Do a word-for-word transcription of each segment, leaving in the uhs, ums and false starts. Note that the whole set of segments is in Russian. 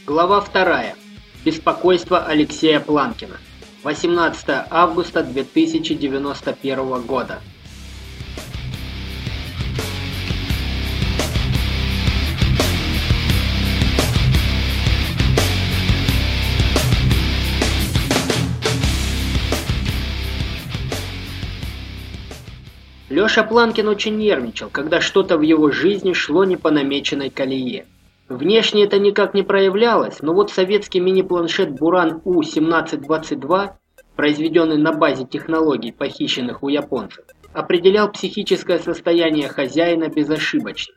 Глава вторая. Беспокойство Алексея Планкина. восемнадцатое августа две тысячи девяносто первого года. Лёша Планкин очень нервничал, когда что-то в его жизни шло не по намеченной колее. Внешне это никак не проявлялось, но вот советский мини-планшет Буран У семнадцать двадцать два, произведенный на базе технологий, похищенных у японцев, определял психическое состояние хозяина безошибочно.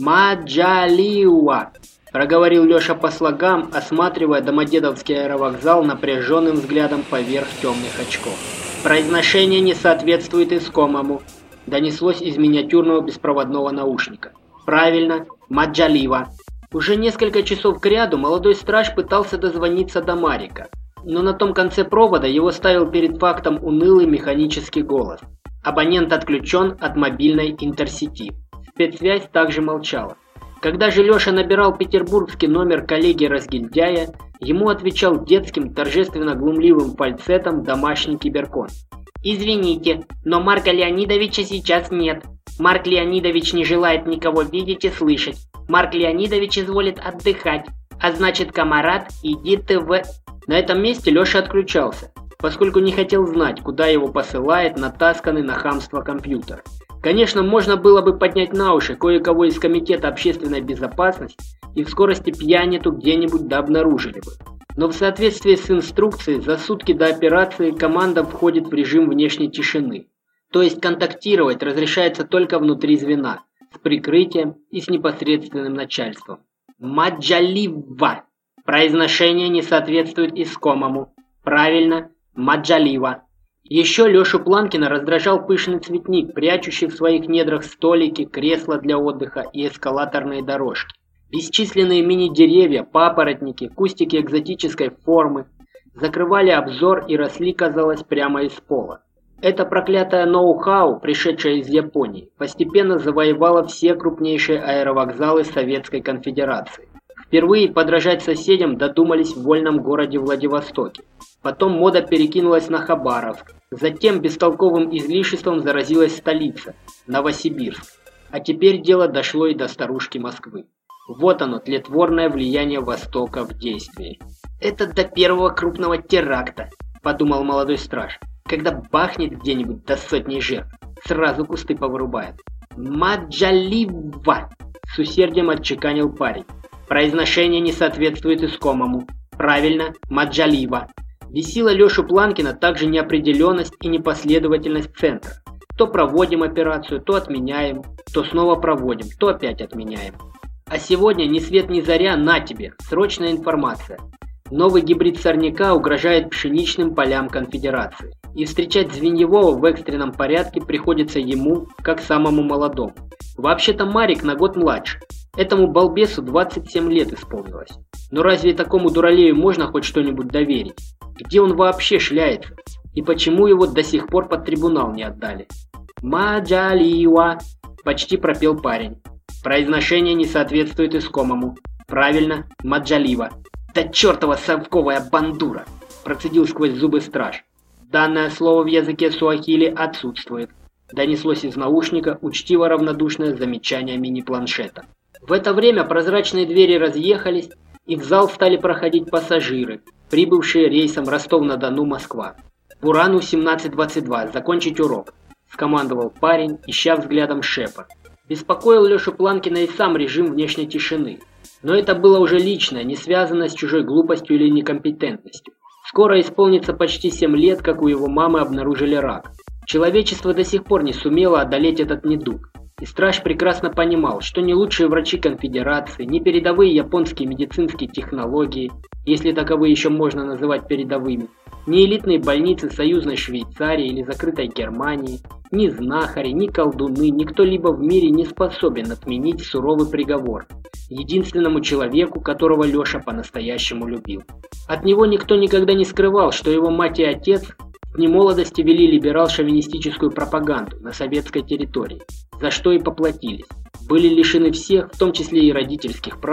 «Маджалиуа», – проговорил Лёша по слогам, осматривая Домодедовский аэровокзал напряженным взглядом поверх темных очков. «Произношение не соответствует искомому», – донеслось из миниатюрного беспроводного наушника. «Правильно, Маджалива». Уже несколько часов кряду молодой страж пытался дозвониться до Марика, но на том конце провода его ставил перед фактом унылый механический голос. Абонент отключен от мобильной интерсети. Спецсвязь также молчала. Когда же Лёша набирал петербургский номер коллеги-разгильдяя, ему отвечал детским, торжественно-глумливым фальцетом домашний киберкон. «Извините, но Марка Леонидовича сейчас нет. Марк Леонидович не желает никого видеть и слышать. Марк Леонидович изволит отдыхать, а значит, комарат, иди ты в...» На этом месте Лёша отключался, поскольку не хотел знать, куда его посылает натасканный на хамство компьютер. Конечно, можно было бы поднять на уши кое-кого из Комитета общественной безопасности, и в скорости пьянету где-нибудь да обнаружили бы. Но в соответствии с инструкцией, за сутки до операции команда входит в режим внешней тишины. То есть контактировать разрешается только внутри звена, с прикрытием и с непосредственным начальством. Маджалива. Произношение не соответствует искомому. Правильно, Маджалива. Еще Лёшу Планкина раздражал пышный цветник, прячущий в своих недрах столики, кресла для отдыха и эскалаторные дорожки. Бесчисленные мини-деревья, папоротники, кустики экзотической формы закрывали обзор и росли, казалось, прямо из пола. Это проклятое ноу-хау, пришедшее из Японии, постепенно завоевало все крупнейшие аэровокзалы Советской Конфедерации. Впервые подражать соседям додумались в вольном городе Владивостоке. Потом мода перекинулась на Хабаровск. Затем бестолковым излишеством заразилась столица, Новосибирск. А теперь дело дошло и до старушки Москвы. Вот оно, тлетворное влияние Востока в действии. «Это до первого крупного теракта», – подумал молодой страж. «Когда бахнет где-нибудь до сотни жертв, сразу кусты повырубает». «Маджалива», – с усердием отчеканил парень. «Произношение не соответствует искомому. Правильно, Маджалива». Бесила Лёшу Планкина также неопределенность и непоследовательность центра. То проводим операцию, то отменяем, то снова проводим, то опять отменяем. А сегодня ни свет ни заря, на тебе, срочная информация. Новый гибрид сорняка угрожает пшеничным полям Конфедерации. И встречать Звеньевого в экстренном порядке приходится ему, как самому молодому. Вообще-то Марик на год младше. Этому балбесу двадцать семь лет исполнилось. Но разве такому дуралею можно хоть что-нибудь доверить? Где он вообще шляется? И почему его до сих пор под трибунал не отдали? «Маджалиуа», – почти пропел парень. «Произношение не соответствует искомому. Правильно, Маджалива». «Да чертова совковая бандура!» – процедил сквозь зубы страж. «Данное слово в языке суахили отсутствует», – донеслось из наушника учтиво равнодушное замечание мини-планшета. В это время прозрачные двери разъехались, и в зал стали проходить пассажиры, прибывшие рейсом Ростов-на-Дону-Москва. «Бурану семнадцать двадцать два, закончить урок», – скомандовал парень, ища взглядом шефа. Беспокоил Лёшу Планкина и сам режим внешней тишины. Но это было уже личное, не связанное с чужой глупостью или некомпетентностью. Скоро исполнится почти семь лет, как у его мамы обнаружили рак. Человечество до сих пор не сумело одолеть этот недуг. И страж прекрасно понимал, что ни лучшие врачи Конфедерации, ни передовые японские медицинские технологии, если таковые еще можно называть передовыми, ни элитные больницы союзной Швейцарии или закрытой Германии, ни знахари, ни колдуны, ни кто-либо в мире не способен отменить суровый приговор единственному человеку, которого Лёша по-настоящему любил. От него никто никогда не скрывал, что его мать и отец в немолодости вели либерал-шовинистическую пропаганду на советской территории, за что и поплатились. Были лишены всех, в том числе и родительских прав,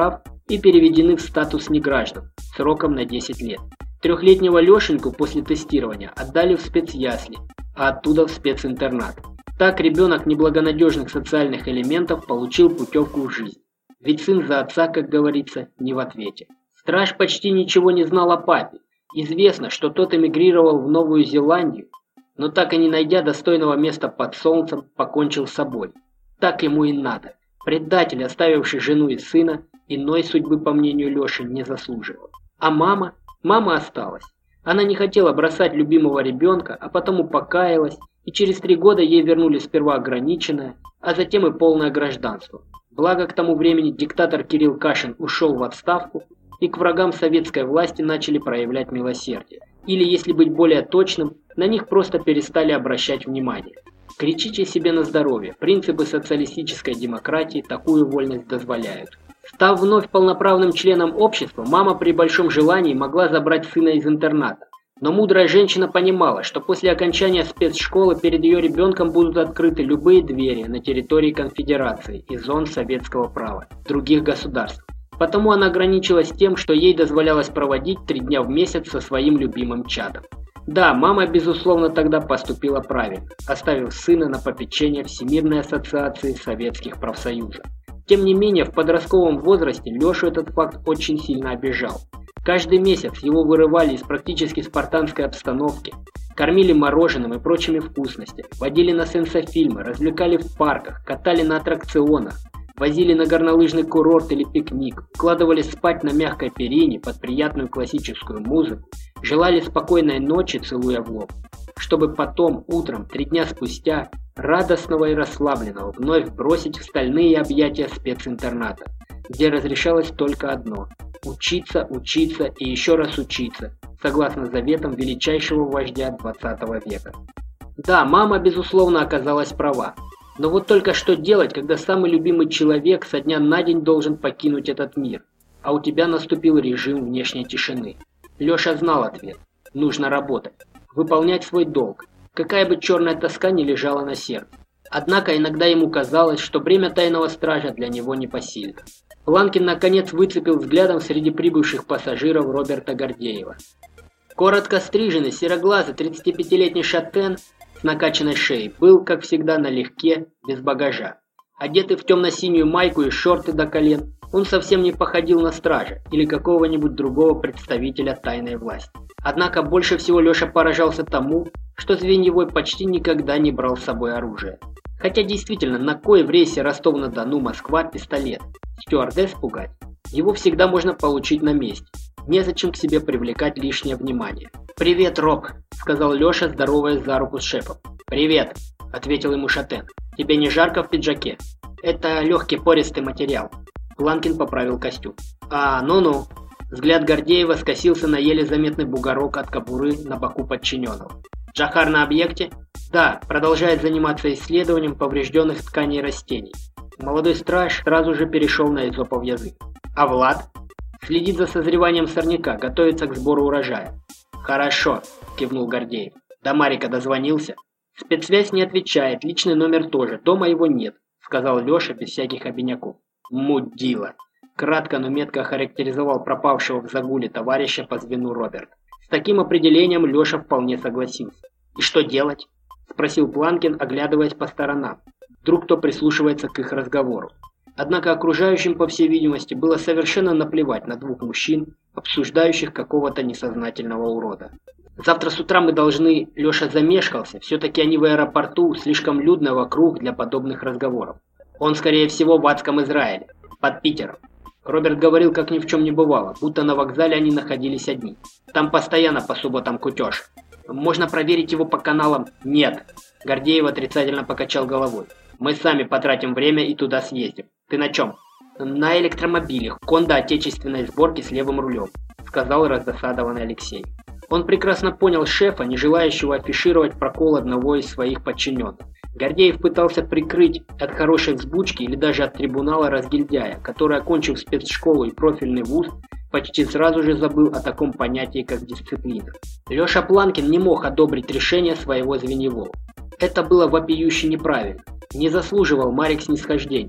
и переведены в статус неграждан сроком на десять лет. Трехлетнего Лешеньку после тестирования отдали в спецясли, а оттуда в специнтернат. Так ребенок неблагонадежных социальных элементов получил путевку в жизнь. Ведь сын за отца, как говорится, не в ответе. Страж почти ничего не знал о папе. Известно, что тот эмигрировал в Новую Зеландию, но так и не найдя достойного места под солнцем, покончил с собой. Так ему и надо. Предатель, оставивший жену и сына, иной судьбы, по мнению Леши, не заслуживал. А мама? Мама осталась. Она не хотела бросать любимого ребенка, а потому покаялась, и через три года ей вернули сперва ограниченное, а затем и полное гражданство. Благо к тому времени диктатор Кирилл Кашин ушел в отставку, и к врагам советской власти начали проявлять милосердие. Или, если быть более точным, на них просто перестали обращать внимание. Кричите себе на здоровье, принципы социалистической демократии такую вольность дозволяют. Став вновь полноправным членом общества, мама при большом желании могла забрать сына из интерната. Но мудрая женщина понимала, что после окончания спецшколы перед ее ребенком будут открыты любые двери на территории конфедерации и зон советского права других государств. Потому она ограничилась тем, что ей дозволялось проводить три дня в месяц со своим любимым чадом. Да, мама, безусловно, тогда поступила правильно, оставив сына на попечение Всемирной ассоциации советских профсоюзов. Тем не менее, в подростковом возрасте Лешу этот факт очень сильно обижал. Каждый месяц его вырывали из практически спартанской обстановки, кормили мороженым и прочими вкусностями, водили на сенсофильмы, развлекали в парках, катали на аттракционах, возили на горнолыжный курорт или пикник, укладывали спать на мягкой перине под приятную классическую музыку, желали спокойной ночи, целуя в лоб, чтобы потом, утром, три дня спустя, радостного и расслабленного, вновь бросить в стальные объятия специнтерната, где разрешалось только одно – учиться, учиться и еще раз учиться, согласно заветам величайшего вождя двадцатого века. Да, мама, безусловно, оказалась права. Но вот только что делать, когда самый любимый человек со дня на день должен покинуть этот мир, а у тебя наступил режим внешней тишины? Леша знал ответ. Нужно работать, выполнять свой долг, какая бы черная тоска ни лежала на сердце. Однако иногда ему казалось, что бремя тайного стража для него непосильно. Планкин наконец выцепил взглядом среди прибывших пассажиров Роберта Гордеева. Коротко стриженный, сероглазый, тридцатипятилетний шатен с накачанной шеей был, как всегда, налегке, без багажа. Одетый в темно-синюю майку и шорты до колен, он совсем не походил на стража или какого-нибудь другого представителя тайной власти. Однако больше всего Леша поражался тому, что Звеньевой почти никогда не брал с собой оружие. Хотя действительно, на кой в рейсе Ростов-на-Дону Москва пистолет? Стюардесс пугать? Его всегда можно получить на месте. Незачем к себе привлекать лишнее внимание. «Привет, Роб», — сказал Леша, здороваясь за руку с шефом. «Привет», — ответил ему шатен. «Тебе не жарко в пиджаке?» «Это легкий пористый материал». Планкин поправил костюм. «А, ну-ну». Взгляд Гордеева скосился на еле заметный бугорок от кобуры на боку подчиненного. «Джахар на объекте?» «Да, продолжает заниматься исследованием поврежденных тканей растений». Молодой страж сразу же перешел на эзопов язык. «А Влад?» «Следит за созреванием сорняка, готовится к сбору урожая». «Хорошо», — кивнул Гордеев. «До Марика дозвонился?» «Спецсвязь не отвечает, личный номер тоже, дома его нет», — сказал Леша без всяких обиняков. «Мудила», — кратко, но метко охарактеризовал пропавшего в загуле товарища по звену Роберт. С таким определением Леша вполне согласился. «И что делать?» — спросил Планкин, оглядываясь по сторонам. Вдруг кто прислушивается к их разговору. Однако окружающим, по всей видимости, было совершенно наплевать на двух мужчин, обсуждающих какого-то несознательного урода. «Завтра с утра мы должны...» Леша замешкался, все-таки они в аэропорту, слишком людно вокруг для подобных разговоров. Он, скорее всего, в адском Израиле, под Питером. Роберт говорил, как ни в чем не бывало, будто на вокзале они находились одни. Там постоянно по субботам кутеж. Можно проверить его по каналам? Нет. Гордеев отрицательно покачал головой. Мы сами потратим время и туда съездим. Ты на чем? На электромобиле, Honda отечественной сборки с левым рулем, сказал раздосадованный Алексей. Он прекрасно понял шефа, не желающего афишировать прокол одного из своих подчиненных. Гордеев пытался прикрыть от хорошей взбучки или даже от трибунала разгильдяя, который, окончив спецшколу и профильный вуз, почти сразу же забыл о таком понятии, как дисциплина. Леша Планкин не мог одобрить решение своего Звеньевого. Это было вопиюще неправильно. Не заслуживал Марик снисхождения.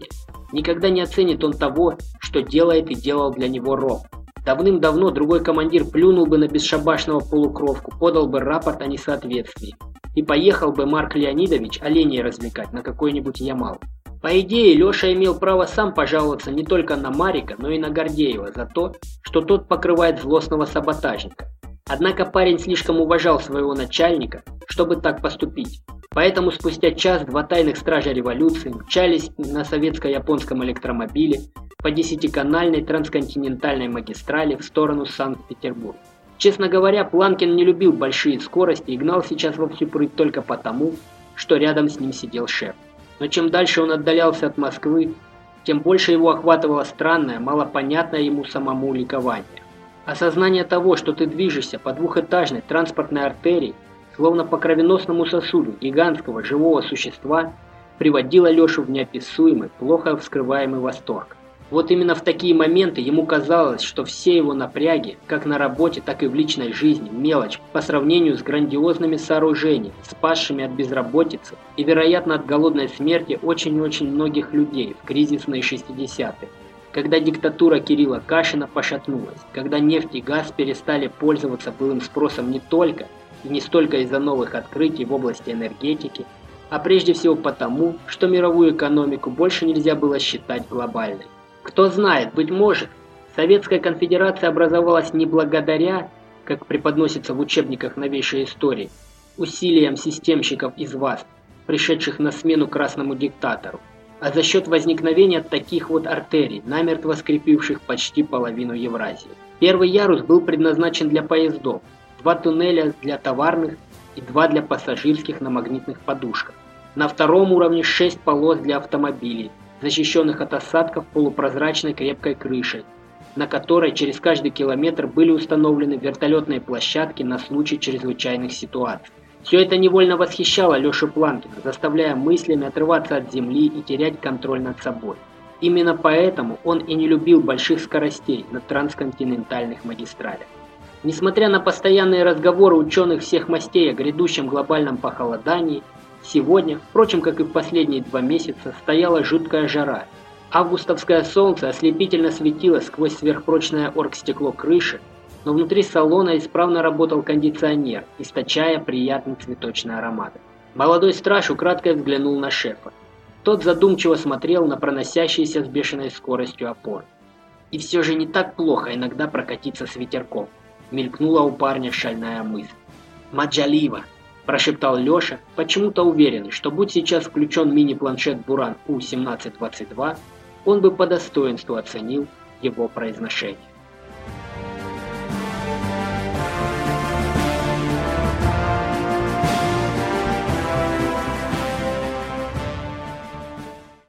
Никогда не оценит он того, что делает и делал для него Роб. Давным-давно другой командир плюнул бы на бесшабашного полукровку, подал бы рапорт о несоответствии. И поехал бы Марк Леонидович оленей развлекать на какой-нибудь Ямал. По идее, Леша имел право сам пожаловаться не только на Марика, но и на Гордеева за то, что тот покрывает злостного саботажника. Однако парень слишком уважал своего начальника, чтобы так поступить. Поэтому спустя час два тайных стража революции мчались на советско-японском электромобиле по десятиканальной трансконтинентальной магистрали в сторону Санкт-Петербурга. Честно говоря, Планкин не любил большие скорости и гнал сейчас во всю прыть только потому, что рядом с ним сидел шеф. Но чем дальше он отдалялся от Москвы, тем больше его охватывало странное, малопонятное ему самому ликование. Осознание того, что ты движешься по двухэтажной транспортной артерии, словно по кровеносному сосуду гигантского живого существа, приводило Лешу в неописуемый, плохо вскрываемый восторг. Вот именно в такие моменты ему казалось, что все его напряги, как на работе, так и в личной жизни, мелочь по сравнению с грандиозными сооружениями, спасшими от безработицы и, вероятно, от голодной смерти очень-очень многих людей в кризисные шестидесятые. Когда диктатура Кирилла Кашина пошатнулась, когда нефть и газ перестали пользоваться былым спросом не только и не столько из-за новых открытий в области энергетики, а прежде всего потому, что мировую экономику больше нельзя было считать глобальной. Кто знает, быть может, Советская Конфедерация образовалась не благодаря, как преподносится в учебниках новейшей истории, усилиям системщиков из вас, пришедших на смену красному диктатору, а за счет возникновения таких вот артерий, намертво скрепивших почти половину Евразии. Первый ярус был предназначен для поездов, два туннеля для товарных и два для пассажирских на магнитных подушках. На втором уровне шесть полос для автомобилей, защищенных от осадков полупрозрачной крепкой крышей, на которой через каждый километр были установлены вертолетные площадки на случай чрезвычайных ситуаций. Все это невольно восхищало Лешу Планкина, заставляя мыслями отрываться от земли и терять контроль над собой. Именно поэтому он и не любил больших скоростей на трансконтинентальных магистралях. Несмотря на постоянные разговоры ученых всех мастей о грядущем глобальном похолодании, сегодня, впрочем, как и в последние два месяца, стояла жуткая жара. Августовское солнце ослепительно светило сквозь сверхпрочное оргстекло крыши, но внутри салона исправно работал кондиционер, источая приятный цветочный аромат. Молодой страж украдкой взглянул на шефа. Тот задумчиво смотрел на проносящиеся с бешеной скоростью опоры. И все же не так плохо иногда прокатиться с ветерком, мелькнула у парня шальная мысль. «Маджалива!» – прошептал Леша, почему-то уверенный, что будь сейчас включен мини-планшет Буран У семнадцать двадцать два, он бы по достоинству оценил его произношение.